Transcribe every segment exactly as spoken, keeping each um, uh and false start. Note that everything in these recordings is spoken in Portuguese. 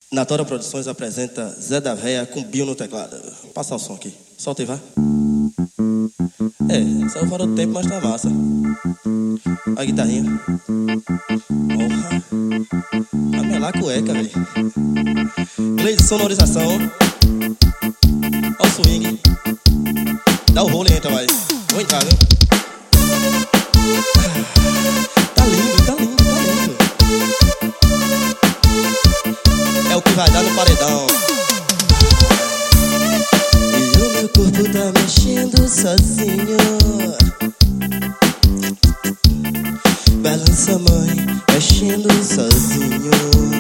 Natora Produções apresenta Zé da Véia com Bio no teclado. Passa o som aqui. Solta e vá. É, saiu fora do tempo, mas tá massa. A guitarrinha. Porra. A melar cueca, velho. Play de sonorização. Ó o swing. Dá o rolo e entra, vai. Vou entrar, viu? Tá lindo, tá lindo, tá lindo. É o que vai dar no paredão. E o meu corpo tá mexendo sozinho. Balança, mãe, mexendo sozinho.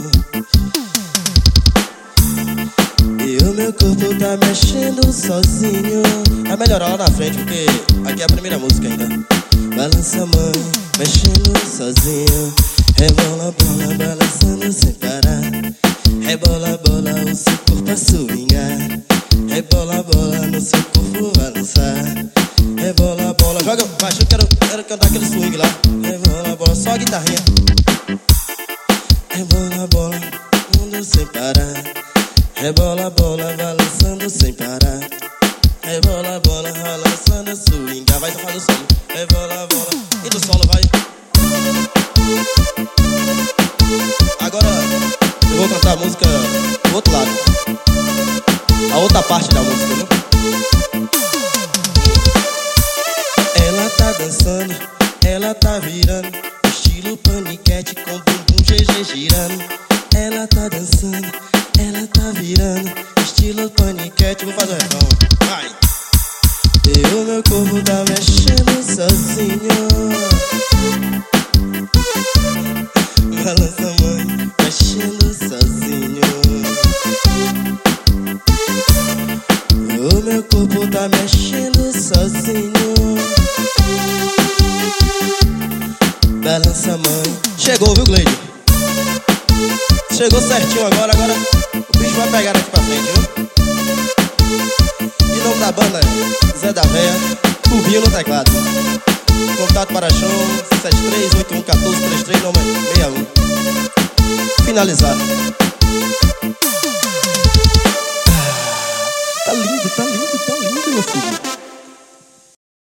E o meu corpo tá mexendo sozinho. Vai melhorar lá na frente, porque aqui é a primeira música ainda. Balança, mãe, mexendo sozinho. Rebola, bola, balançando sem parar. Rebola, bola, o seu corpo a swingar. Rebola, bola, no seu corpo balançar. Rebola, bola, joga baixo, eu quero, quero cantar aquele swing lá. Rebola, bola, só a guitarrinha. Rebola, bola, mundo sem parar. Rebola, bola, balançando sem parar. Rebola, bola, balançando swingar. Vai tocar no solo. Rebola, bola, e do solo vai. Agora eu vou cantar a música do outro lado, a outra parte da música, viu? Ela tá dançando, ela tá virando, estilo paniquete com bumbum G G girando. Ela tá dançando, ela tá virando, estilo paniquete. Vou fazer o refrão, vai! E o meu corpo tá mexendo sozinho. Balança, mãe, mexendo sozinho. O meu corpo tá mexendo sozinho. Balança, mãe. Chegou, viu, Gleide? Chegou certinho agora, agora o bicho vai pegar aqui pra frente, viu? E o nome da banda é Zé da Véia, com Bio no teclado. Contato para show sete três oito um um quatro três três nove seis um. Finalizar.